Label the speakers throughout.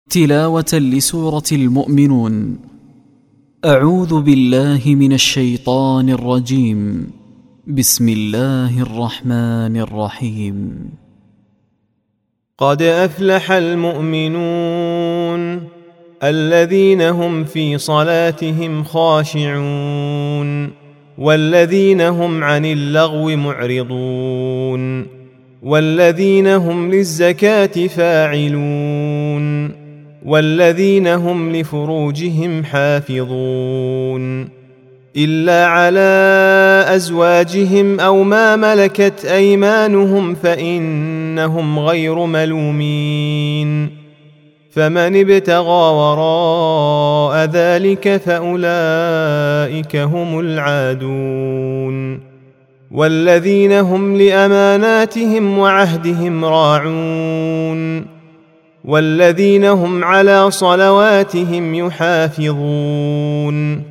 Speaker 1: تلاوة لسورة المؤمنون. أعوذ بالله من الشيطان الرجيم. بسم الله الرحمن الرحيم.
Speaker 2: قد أفلح المؤمنون الذين هم في صلاتهم خاشعون والذين هم عن اللغو معرضون والذين هم للزكاة فاعلون والذين هم لفروجهم حافظون إلا على أزواجهم أو ما ملكت أيمانهم فإنهم غير ملومين فمن ابتغى وراء ذلك فأولئك هم العادون والذين هم لأماناتهم وعهدهم راعون والذين هم على صلواتهم يحافظون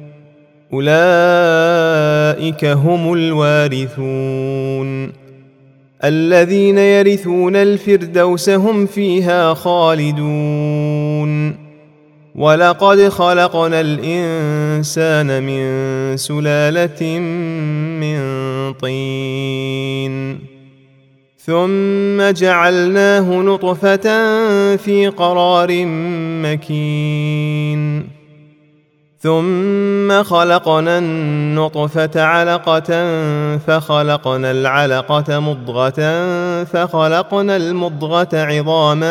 Speaker 2: أولئك هم الوارثون الذين يرثون الفردوس هم فيها خالدون ولقد خلقنا الإنسان من سلالة من طين ثم جعلناه نطفة في قرار مكين ثم خلقنا النطفة علقة فخلقنا العلقة مضغة فخلقنا المضغة عظاما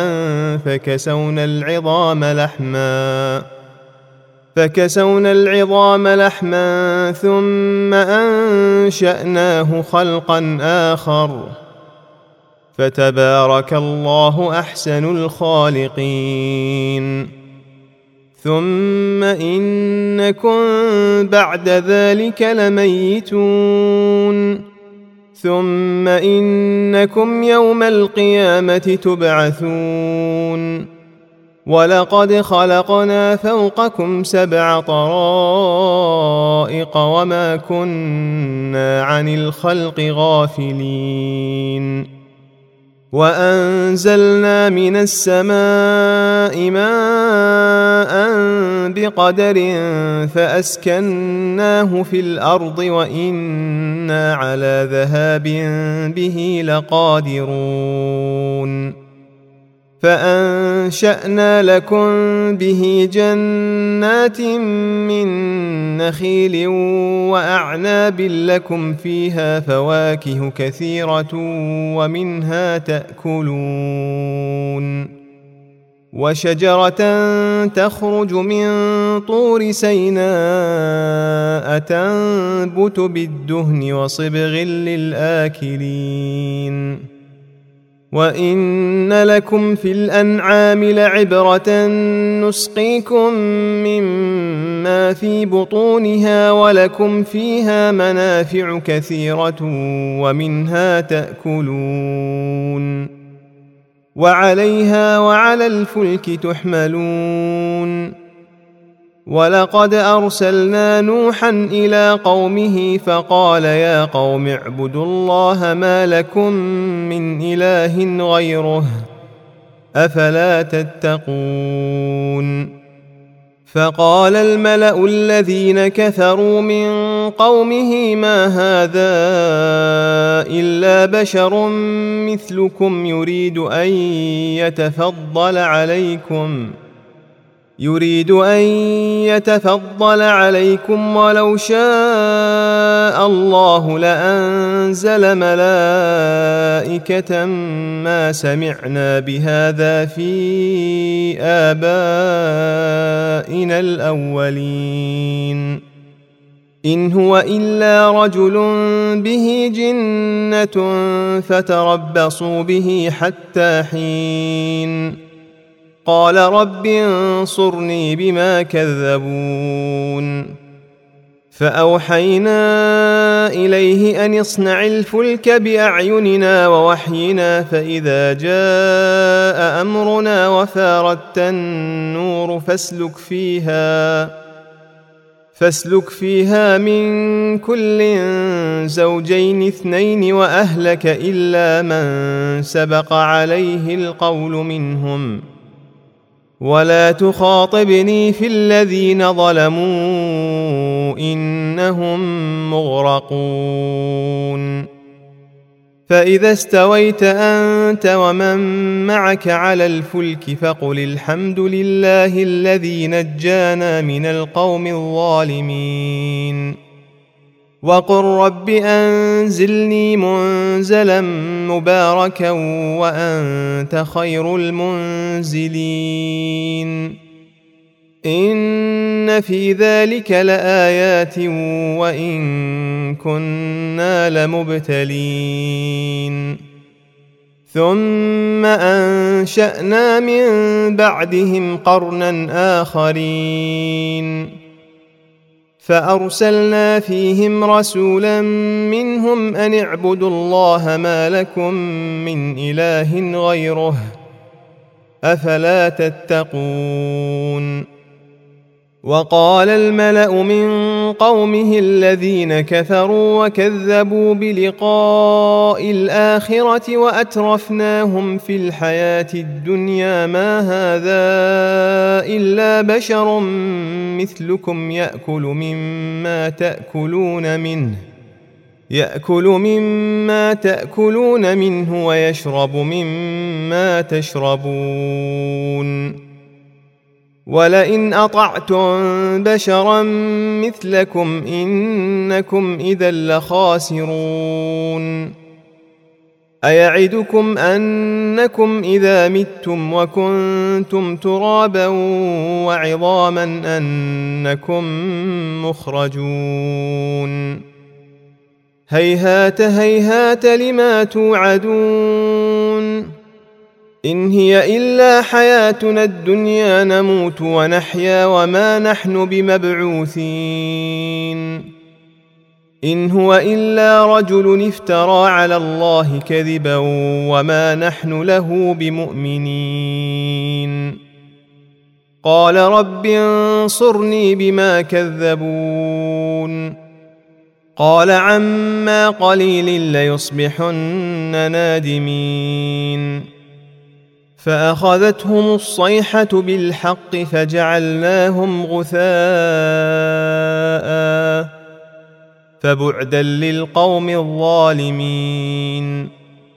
Speaker 2: فكسونا العظام لحما ثم أنشأناه خلقا آخر فتبارك الله أحسن الخالقين ثم إنكم بعد ذلك لميتون ثم إنكم يوم القيامة تبعثون ولقد خلقنا فوقكم 7 طرائق وما كنا عن الخلق غافلين وأنزلنا من السماء ماء بقدر فأسكناه في الأرض وإنا على ذهاب به لقادرون فأنشأنا لكم به جنات من نخيل وأعناب لكم فيها فواكه كثيرة ومنها تأكلون وشجرة تخرج من طور سيناء تنبت بالدهن وصبغ للآكلين وإن لكم في الأنعام لعبرة نسقيكم مما في بطونها ولكم فيها منافع كثيرة ومنها تأكلون وعليها وعلى الفلك تحملون ولقد أرسلنا نوحا إلى قومه فقال يا قوم اعبدوا الله ما لكم من إله غيره أفلا تتقون فقال الملأ الذين كفروا من قومه ما هذا إلا بشر مثلكم يريد أن يتفضل عليكم ولو شاء الله لأنزل ملائكة ما سمعنا بهذا في آبائنا الأولين إن هو إلا رجل به جنة فتربصوا به حتى حين قال رب انصرني بما كذبون فأوحينا إليه أن اصنع الفلك بأعيننا ووحينا فإذا جاء أمرنا وفاردت النور فاسلك فيها من كل زوجين 2 وأهلك إلا من سبق عليه القول منهم ولا تخاطبني في الذين ظلموا إنهم مغرقون فإذا استويت أنت ومن معك على الفلك فقل الحمد لله الذي نجانا من القوم الظالمين وقل رب أنزلني منزلا مباركا وأنت خير المنزلين إن في ذلك لآيات وإن كنا لمبتلين ثم أنشأنا من بعدهم قرنا آخرين فأرسلنا فيهم رسولا منهم أن اعبدوا الله ما لكم من إله غيره أفلا تتقون وقال الملأ من قومه الذين كفروا وكذبوا بلقاء الآخرة وأترفناهم في الحياة الدنيا ما هذا إلا بشر مثلكم يأكل مما تأكلون منه ويشرب مما تشربون ولئن أطعتم بشرا مثلكم إنكم إذا لخاسرون أيعدكم أنكم إذا متم وكنتم ترابا وعظاما أنكم مخرجون هيهات هيهات لما توعدون إن هي إلا حياتنا الدنيا نموت ونحيا وما نحن بمبعوثين إن هو إلا رجل افترى على الله كذبا وما نحن له بمؤمنين قال رب انصرني بما كذبون قال عما قليل ليصبحن نادمين فأخذتهم الصيحة بالحق فجعلناهم غثاء فبعدا للقوم الظالمين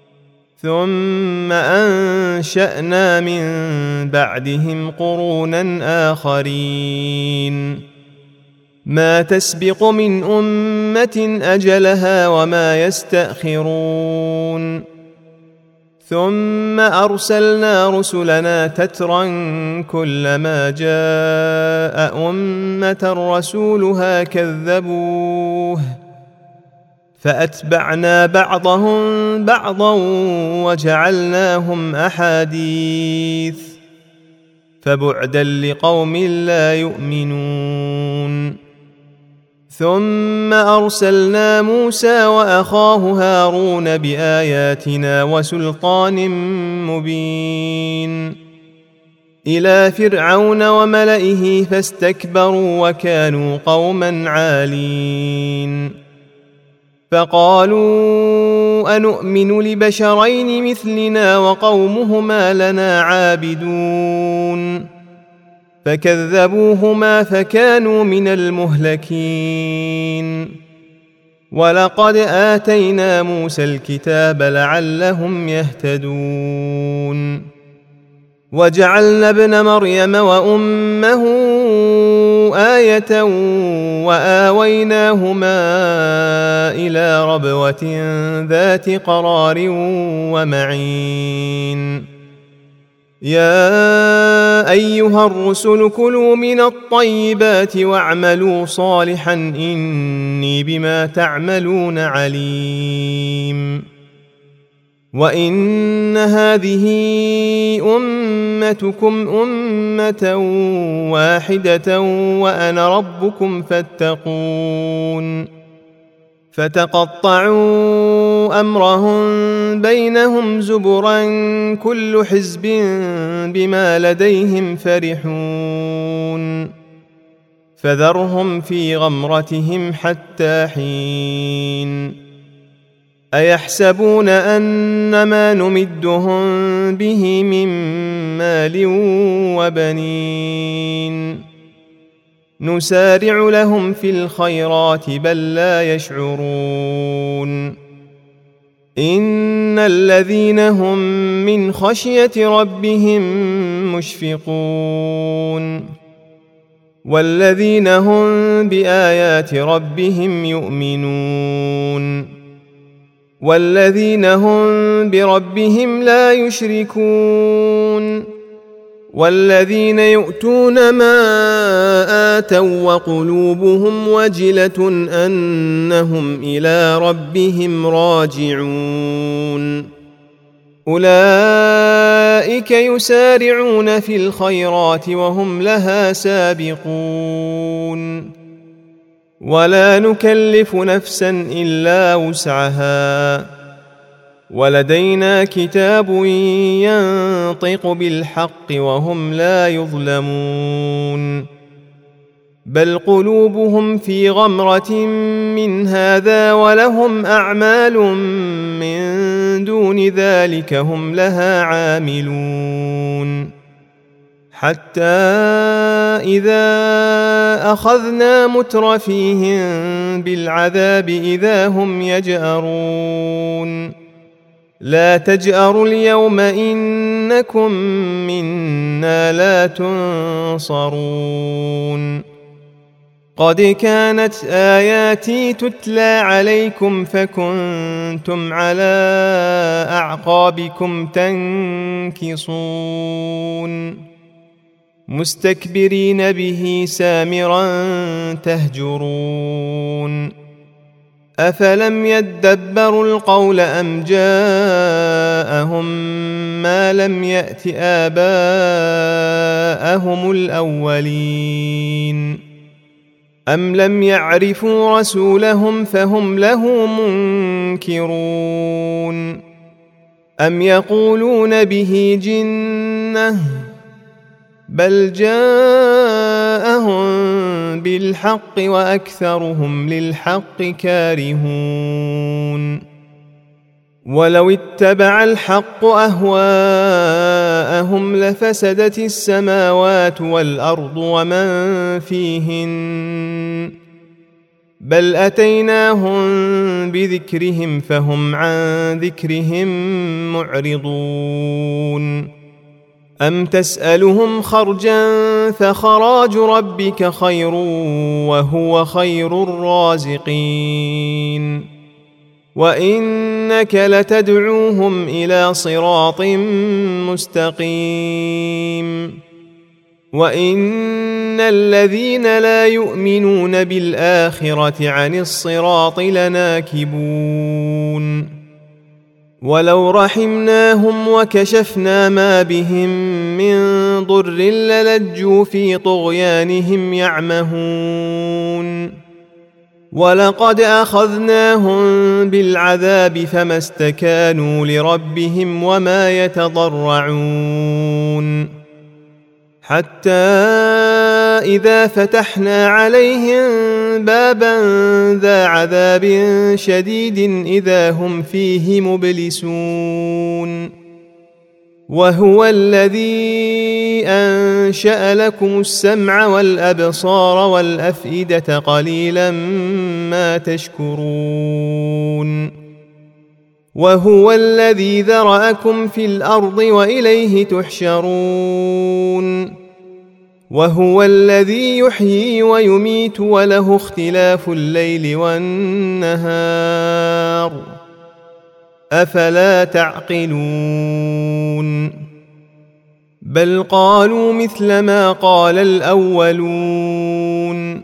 Speaker 2: ثم أنشأنا من بعدهم قرونا آخرين ما تسبق من أمة أجلها وما يستأخرون ثم أرسلنا رسلنا تترا كلما جاء أمة رسولها كذبوه فأتبعنا بعضهم بعضا وجعلناهم أحاديث فبعدا لقوم لا يؤمنون ثم أرسلنا موسى وأخاه هارون بآياتنا وسلطان مبين إلى فرعون وملئه فاستكبروا وكانوا قوما عالين فقالوا أنؤمن لبشرين مثلنا وقومهما لنا عابدون فكذبوهما فكانوا من المهلكين ولقد آتينا موسى الكتاب لعلهم يهتدون وجعلنا ابن مريم وأمه آية وآويناهما إلى ربوة ذات قرار ومعين يا أيها الرسل كلوا من الطيبات واعملوا صالحا إني بما تعملون عليم وإن هذه أمتكم أمة واحدة وأنا ربكم فاتقون فتقطعوا أمرهم بينهم زبرا كل حزب بما لديهم فرحون فذرهم في غمرتهم حتى حين أيحسبون أن ما نمدهم به من مال وبنين نسارع لهم في الخيرات بل لا يشعرون إن الذين هم من خشية ربهم مشفقون والذين هم بآيات ربهم يؤمنون والذين هم بربهم لا يشركون والذين يؤتون ما آتوا وقلوبهم وجلة أنهم إلى ربهم راجعون أولئك يسارعون في الخيرات وهم لها سابقون ولا نكلف نفسا إلا وسعها ولدينا كتاب ينطق بالحق وهم لا يظلمون بل قلوبهم في غمرة من هذا ولهم أعمال من دون ذلك هم لها عاملون حتى إذا أخذنا مترفيهم بالعذاب إذا هم يجأرون لا تجأروا اليوم إنكم منا لا تنصرون قد كانت آياتي تتلى عليكم فكنتم على أعقابكم تنكصون مستكبرين به سامرا تهجرون أفلم يدبروا القول أم جاءهم ما لم يأت آباءهم الأولين أم لم يعرفوا رسولهم فهم له منكرون أم يقولون به جنة بل جاءهم بالحق وأكثرهم للحق كارهون ولو اتبع الحق أهواءهم لفسدت السماوات والأرض ومن فيهن بل أتيناهم بذكرهم فهم عن ذكرهم معرضون أم تسألهم خرجا فخراج ربك خير وهو خير الرازقين وإنك لتدعوهم إلى صراط مستقيم وإن الذين لا يؤمنون بالآخرة عن الصراط لناكبون ولو رحمناهم وكشفنا ما بهم من ضر للجوا في طغيانهم يعمهون ولقد أخذناهم بالعذاب فما استكانوا لربهم وما يتضرعون حتى إذا فتحنا عليهم بابا ذا عذاب شديد إذا هم فيه مبلسون وهو الذي أنشأ لكم السمع والأبصار والأفئدة قليلا ما تشكرون وهو الذي ذرأكم في الأرض وإليه تحشرون وهو الذي يحيي ويميت وله اختلاف الليل والنهار أفلا تعقلون بل قالوا مثل ما قال الأولون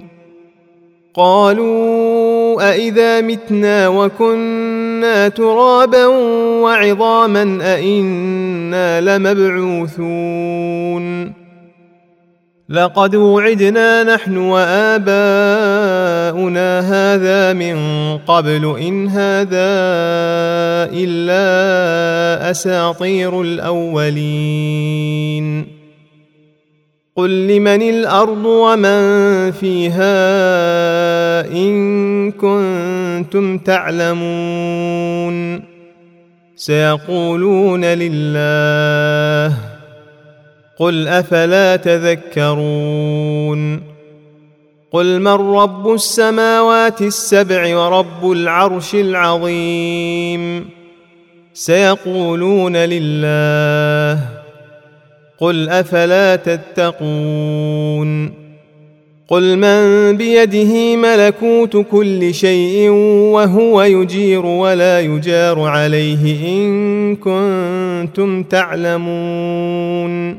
Speaker 2: قالوا أإذا متنا وكنا ترابا وعظاما أإنا لمبعوثون لقد وعدنا نحن وآباؤنا هذا من قبل إن هذا إلا أساطير الأولين قل لمن الأرض ومن فيها إن كنتم تعلمون سيقولون لله قل أفلا تذكرون قل من رب السماوات السبع ورب العرش العظيم سيقولون لله قل أفلا تتقون قل من بيده ملكوت كل شيء وهو يجير ولا يجار عليه إن كنتم تعلمون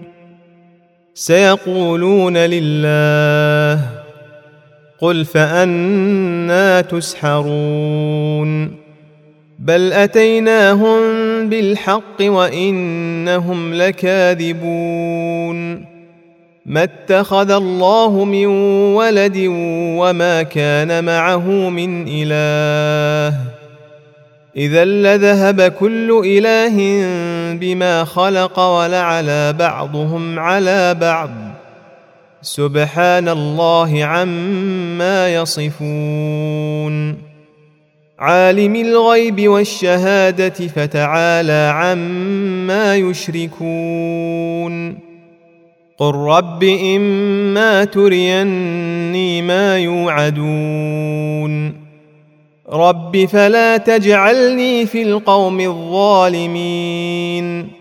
Speaker 2: سيقولون لله قل فأنى تسحرون بل أتيناهم بالحق وإنهم لكاذبون ما اتخذ الله من ولد وما كان معه من إله إذا لذهب كل إله بما خلق ولعلى بعضهم على بعض سبحان الله عما يصفون عالم الغيب والشهادة فتعالى عما يشركون قل رب إما تريني ما يوعدون رب فلا تجعلني في القوم الظالمين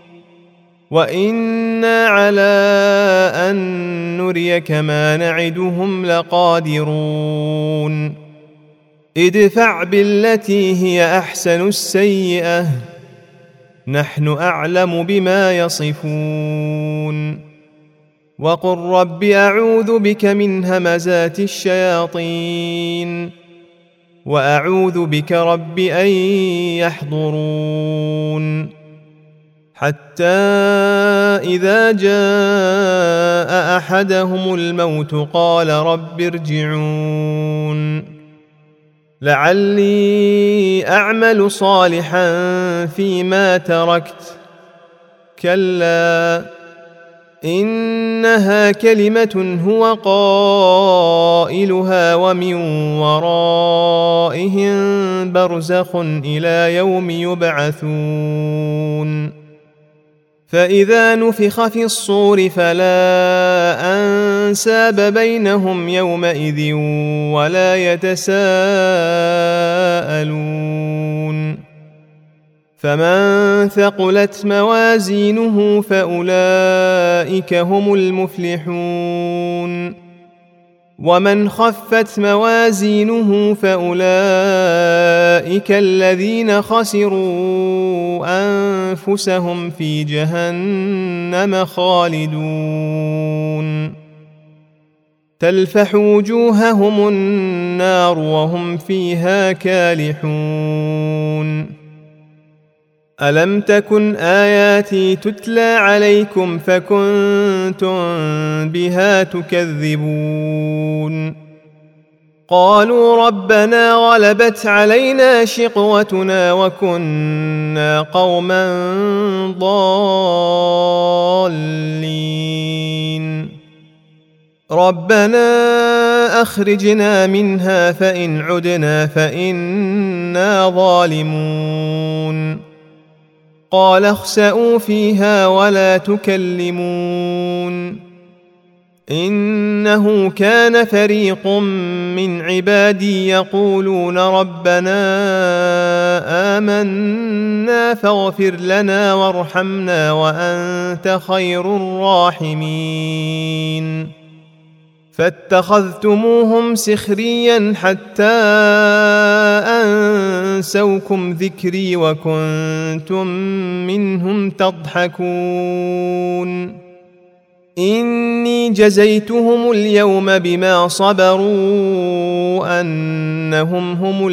Speaker 2: وإنا على أن نريك ما نعدهم لقادرون ادفع بالتي هي أحسن السيئة نحن أعلم بما يصفون وقل رب أعوذ بك من همزات الشياطين وأعوذ بك رب أن يحضرون حتى إذا جاء أحدهم الموت قال رب ارجعون لعلي أعمل صالحا فيما تركت كلا إنها كلمة هو قائلها ومن ورائهم برزخ إلى يوم يبعثون فإذا نفخ في الصور فلا أنساب بينهم يومئذ ولا يتساءلون فمن ثقلت موازينه فأولئك هم المفلحون ومن خفت موازينه فأولئك الذين خسروا أنفسهم في جهنم خالدون تلفح وجوههم النار وهم فيها كالحون ألم تكن آياتي تتلى عليكم فكنتم بها تكذبون قالوا ربنا غلبت علينا شقوتنا وكنا قوما ضالين ربنا أخرجنا منها فإن عدنا فإنا ظالمون قال اخسئوا فيها ولا تكلمون إنه كان فريق من عبادي يقولون ربنا آمنا فاغفر لنا وارحمنا وأنت خير الراحمين فاتخذتموهم سخريا حتى أنسوكم ذكري وكنتم منهم تضحكون إني جزيتهم اليوم بما صبروا أنهم هم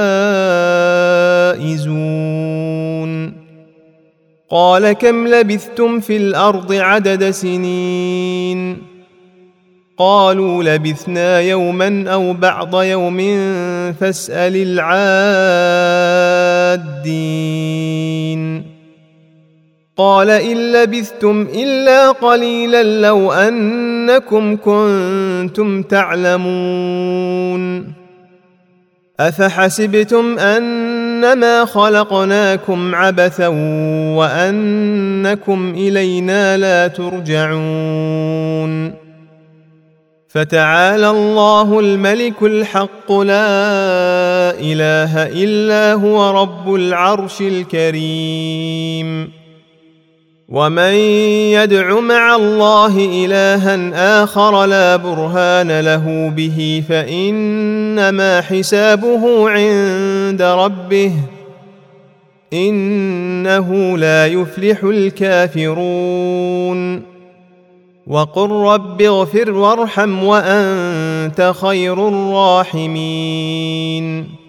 Speaker 2: الفائزون قال كم لبثتم في الأرض عدد سنين قالوا لبثنا يوما أو بعض يوم فاسأل العادين قال إن لبثتم إلا قليلا لو أنكم كنتم تعلمون أفحسبتم أن أنما خلقناكم عبثا وأنكم إلينا لا ترجعون فتعالى الله الملك الحق لا إله إلا هو رب العرش الكريم ومن يدع مع الله إلها آخر لا برهان له به فإنما حسابه عند ربه إنه لا يفلح الكافرون وقل رب اغفر وارحم وأنت خير الراحمين